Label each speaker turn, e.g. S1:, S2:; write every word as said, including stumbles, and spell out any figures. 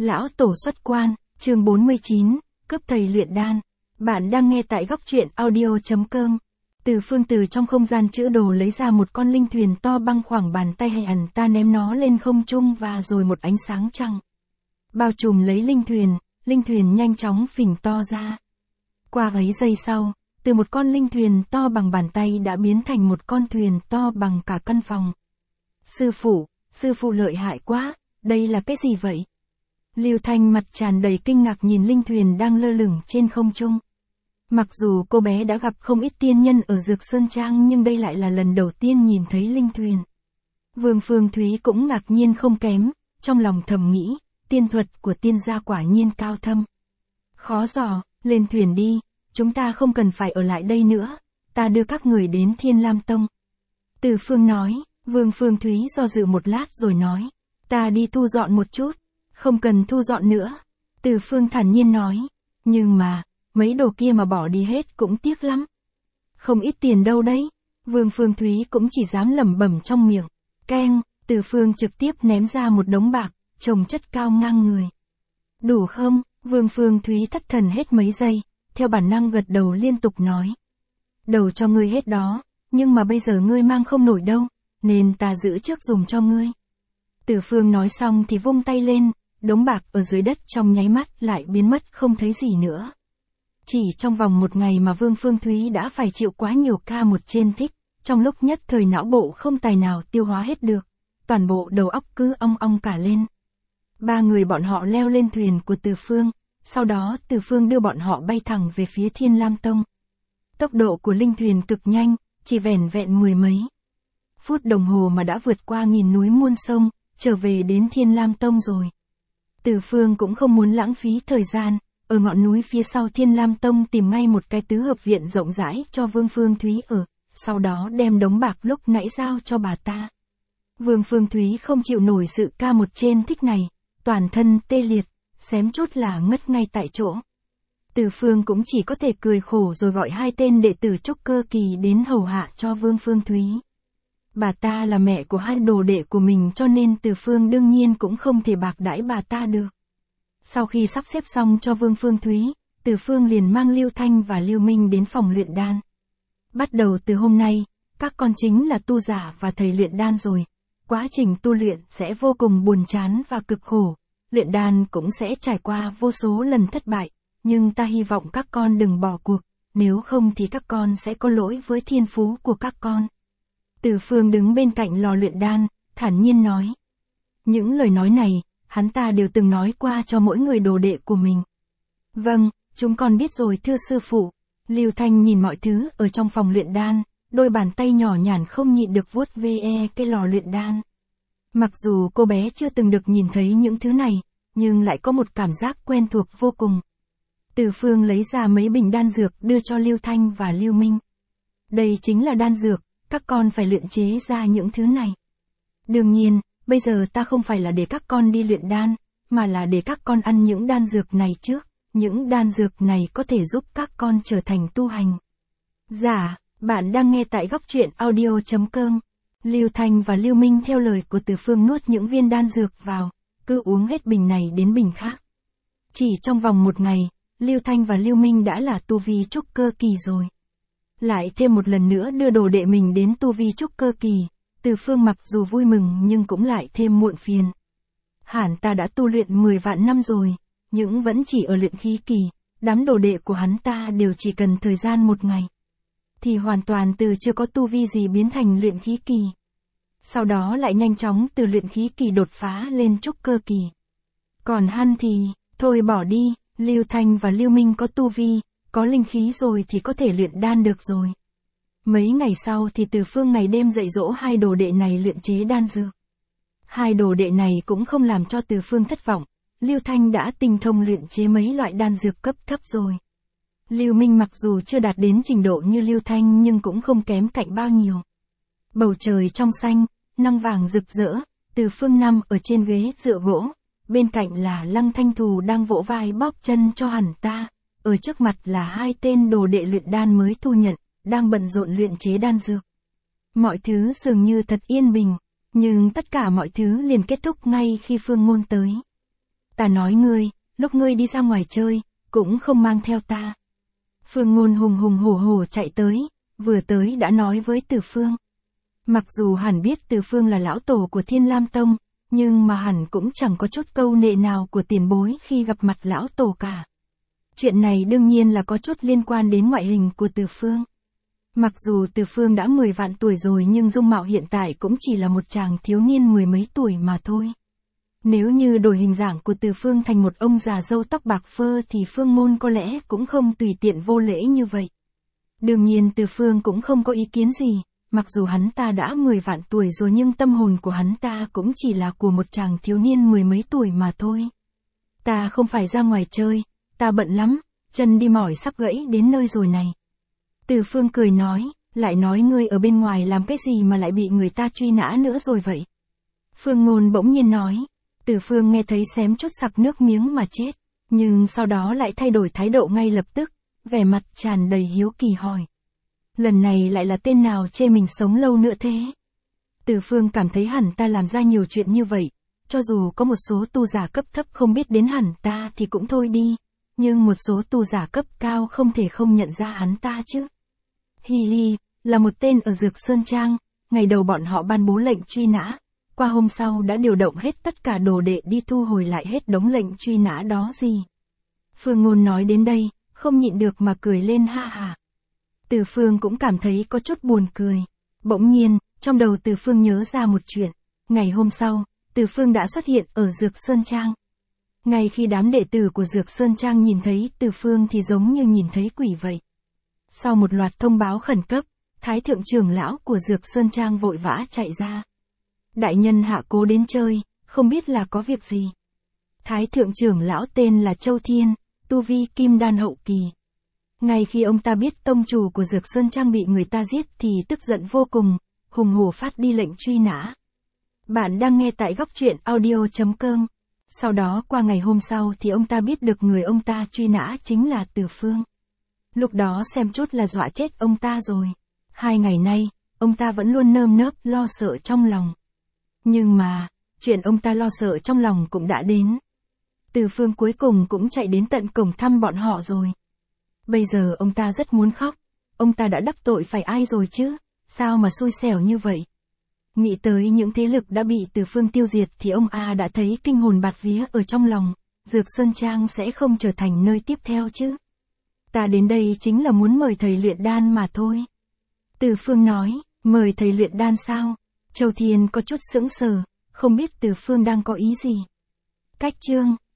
S1: Lão Tổ xuất quan, chương bốn mươi chín, cướp thầy luyện đan. Bạn đang nghe tại góc truyện audio.com. Từ Phương từ trong không gian chữ đồ lấy ra một con linh thuyền to bằng khoảng bàn tay hay hẳn ta ném nó lên không trung và rồi một ánh sáng trăng bao trùm lấy linh thuyền, linh thuyền nhanh chóng phình to ra. Qua ấy giây sau, từ một con linh thuyền to bằng bàn tay đã biến thành một con thuyền to bằng cả căn phòng. Sư phụ, sư phụ lợi hại quá, đây là cái gì vậy? Lưu Thanh mặt tràn đầy kinh ngạc nhìn linh thuyền đang lơ lửng trên không trung. Mặc dù cô bé đã gặp không ít tiên nhân ở Dược Sơn Trang nhưng đây lại là lần đầu tiên nhìn thấy linh thuyền. Vương Phương Thúy cũng ngạc nhiên không kém, trong lòng thầm nghĩ, tiên thuật của tiên gia quả nhiên cao thâm. Khó dò, lên thuyền đi, chúng ta không cần phải ở lại đây nữa, ta đưa các người đến Thiên Lam Tông. Từ Phương nói, Vương Phương Thúy do dự một lát rồi nói, ta đi thu dọn một chút, không cần thu dọn nữa. Từ Phương thản nhiên nói, nhưng mà, mấy đồ kia mà bỏ đi hết cũng tiếc lắm. Không ít tiền đâu đấy. Vương Phương Thúy cũng chỉ dám lẩm bẩm trong miệng. Keng, Từ Phương trực tiếp ném ra một đống bạc, chồng chất cao ngang người. Đủ không? Vương Phương Thúy thất thần hết mấy giây, theo bản năng gật đầu liên tục nói. Đầu cho ngươi hết đó, nhưng mà bây giờ ngươi mang không nổi đâu, nên ta giữ trước dùng cho ngươi. Từ Phương nói xong thì vung tay lên, đống bạc ở dưới đất trong nháy mắt lại biến mất không thấy gì nữa. Chỉ trong vòng một ngày mà Vương Phương Thúy đã phải chịu quá nhiều ca một trên thích, trong lúc nhất thời não bộ không tài nào tiêu hóa hết được, toàn bộ đầu óc cứ ong ong cả lên. Ba người bọn họ leo lên thuyền của Từ Phương, sau đó Từ Phương đưa bọn họ bay thẳng về phía Thiên Lam Tông. Tốc độ của linh thuyền cực nhanh, chỉ vẻn vẹn mười mấy phút đồng hồ mà đã vượt qua nghìn núi muôn sông, trở về đến Thiên Lam Tông rồi. Từ Phương cũng không muốn lãng phí thời gian, ở ngọn núi phía sau Thiên Lam Tông tìm ngay một cái tứ hợp viện rộng rãi cho Vương Phương Thúy ở, sau đó đem đống bạc lúc nãy giao cho bà ta. Vương Phương Thúy không chịu nổi sự ca một trên thích này, toàn thân tê liệt, xém chút là ngất ngay tại chỗ. Từ Phương cũng chỉ có thể cười khổ rồi gọi hai tên đệ tử trúc cơ kỳ đến hầu hạ cho Vương Phương Thúy. Bà ta là mẹ của hai đồ đệ của mình cho nên Từ Phương đương nhiên cũng không thể bạc đãi bà ta được. Sau khi sắp xếp xong cho Vương Phương Thúy, Từ Phương liền mang Lưu Thanh và Lưu Minh đến phòng luyện đan. Bắt đầu từ hôm nay, các con chính là tu giả và thầy luyện đan rồi. Quá trình tu luyện sẽ vô cùng buồn chán và cực khổ. Luyện đan cũng sẽ trải qua vô số lần thất bại, nhưng ta hy vọng các con đừng bỏ cuộc, nếu không thì các con sẽ có lỗi với thiên phú của các con. Từ Phương đứng bên cạnh lò luyện đan, thản nhiên nói. Những lời nói này, hắn ta đều từng nói qua cho mỗi người đồ đệ của mình. Vâng, chúng con biết rồi thưa sư phụ. Lưu Thanh nhìn mọi thứ ở trong phòng luyện đan, đôi bàn tay nhỏ nhắn không nhịn được vuốt ve cái lò luyện đan. Mặc dù cô bé chưa từng được nhìn thấy những thứ này, nhưng lại có một cảm giác quen thuộc vô cùng. Từ Phương lấy ra mấy bình đan dược đưa cho Lưu Thanh và Lưu Minh. Đây chính là đan dược, các con phải luyện chế ra những thứ này. Đương nhiên, bây giờ ta không phải là để các con đi luyện đan, mà là để các con ăn những đan dược này trước, những đan dược này có thể giúp các con trở thành tu hành. Dạ, bạn đang nghe tại góc truyện audio.com. Lưu Thanh và Lưu Minh theo lời của Từ Phương nuốt những viên đan dược vào, cứ uống hết bình này đến bình khác. Chỉ trong vòng một ngày, Lưu Thanh và Lưu Minh đã là tu vi trúc cơ kỳ rồi. Lại thêm một lần nữa đưa đồ đệ mình đến tu vi trúc cơ kỳ, Từ Phương mặc dù vui mừng nhưng cũng lại thêm muộn phiền. Hẳn ta đã tu luyện mười vạn năm rồi, nhưng vẫn chỉ ở luyện khí kỳ, đám đồ đệ của hắn ta đều chỉ cần thời gian một ngày. Thì hoàn toàn từ chưa có tu vi gì biến thành luyện khí kỳ. Sau đó lại nhanh chóng từ luyện khí kỳ đột phá lên trúc cơ kỳ. Còn hắn thì, thôi bỏ đi, Lưu Thanh và Lưu Minh có tu vi, có linh khí rồi thì có thể luyện đan được rồi. Mấy ngày sau thì Từ Phương ngày đêm dạy dỗ hai đồ đệ này luyện chế đan dược. Hai đồ đệ này cũng không làm cho Từ Phương thất vọng, Lưu Thanh đã tinh thông luyện chế mấy loại đan dược cấp thấp rồi. Lưu Minh mặc dù chưa đạt đến trình độ như Lưu Thanh nhưng cũng không kém cạnh bao nhiêu. Bầu trời trong xanh, nắng vàng rực rỡ, Từ Phương nằm ở trên ghế dựa gỗ, bên cạnh là Lăng Thanh Thù đang vỗ vai bóp chân cho hắn ta, ở trước mặt là hai tên đồ đệ luyện đan mới thu nhận, đang bận rộn luyện chế đan dược. Mọi thứ dường như thật yên bình, nhưng tất cả mọi thứ liền kết thúc ngay khi Phương Ngôn tới. Ta nói ngươi, lúc ngươi đi ra ngoài chơi, cũng không mang theo ta. Phương Ngôn hùng hùng hổ hổ chạy tới, vừa tới đã nói với Từ Phương. Mặc dù hẳn biết Từ Phương là lão tổ của Thiên Lam Tông, nhưng mà hẳn cũng chẳng có chút câu nệ nào của tiền bối khi gặp mặt lão tổ cả. Chuyện này đương nhiên là có chút liên quan đến ngoại hình của Từ Phương. Mặc dù Từ Phương đã mười vạn tuổi rồi nhưng dung mạo hiện tại cũng chỉ là một chàng thiếu niên mười mấy tuổi mà thôi. Nếu như đổi hình dạng của Từ Phương thành một ông già râu tóc bạc phơ thì Phương Ngôn có lẽ cũng không tùy tiện vô lễ như vậy. Đương nhiên Từ Phương cũng không có ý kiến gì, mặc dù hắn ta đã mười vạn tuổi rồi nhưng tâm hồn của hắn ta cũng chỉ là của một chàng thiếu niên mười mấy tuổi mà thôi. Ta không phải ra ngoài chơi, ta bận lắm, chân đi mỏi sắp gãy đến nơi rồi này. Từ Phương cười nói, lại nói ngươi ở bên ngoài làm cái gì mà lại bị người ta truy nã nữa rồi vậy? Phương Ngôn bỗng nhiên nói. Từ Phương nghe thấy xém chút sặc nước miếng mà chết, nhưng sau đó lại thay đổi thái độ ngay lập tức, vẻ mặt tràn đầy hiếu kỳ hỏi. Lần này lại là tên nào chê mình sống lâu nữa thế? Từ Phương cảm thấy hẳn ta làm ra nhiều chuyện như vậy, cho dù có một số tu giả cấp thấp không biết đến hẳn ta thì cũng thôi đi, nhưng một số tu giả cấp cao không thể không nhận ra hắn ta chứ. Hi hi, là một tên ở Dược Sơn Trang, ngày đầu bọn họ ban bố lệnh truy nã. Qua hôm sau đã điều động hết tất cả đồ đệ đi thu hồi lại hết đống lệnh truy nã đó gì. Phương Ngôn nói đến đây, không nhịn được mà cười lên ha ha. Từ Phương cũng cảm thấy có chút buồn cười. Bỗng nhiên, trong đầu Từ Phương nhớ ra một chuyện. Ngày hôm sau, Từ Phương đã xuất hiện ở Dược Sơn Trang. Ngay khi đám đệ tử của Dược Sơn Trang nhìn thấy Từ Phương thì giống như nhìn thấy quỷ vậy. Sau một loạt thông báo khẩn cấp, Thái thượng trưởng lão của Dược Sơn Trang vội vã chạy ra. Đại nhân hạ cố đến chơi, không biết là có việc gì. Thái thượng trưởng lão tên là Châu Thiên, tu vi kim đan hậu kỳ. Ngay khi ông ta biết tông chủ của Dược Sơn Trang bị người ta giết thì tức giận vô cùng, hùng hổ phát đi lệnh truy nã. Bạn đang nghe tại góc truyện audio chấm com. Sau đó qua ngày hôm sau thì ông ta biết được người ông ta truy nã chính là Từ Phương. Lúc đó xem chút là dọa chết ông ta rồi. Hai ngày nay, ông ta vẫn luôn nơm nớp lo sợ trong lòng. Nhưng mà, chuyện ông ta lo sợ trong lòng cũng đã đến. Từ Phương cuối cùng cũng chạy đến tận cổng thăm bọn họ rồi. Bây giờ ông ta rất muốn khóc. Ông ta đã đắc tội phải ai rồi chứ? Sao mà xui xẻo như vậy? Nghĩ tới những thế lực đã bị Từ Phương tiêu diệt thì ông A đã thấy kinh hồn bạt vía ở trong lòng. Dược Sơn Trang sẽ không trở thành nơi tiếp theo chứ? Ta đến đây chính là muốn mời thầy luyện đan mà thôi. Từ Phương nói, mời thầy luyện đan sao? Châu Thiên có chút sững sờ, không biết Từ Phương đang có ý gì. Cách chương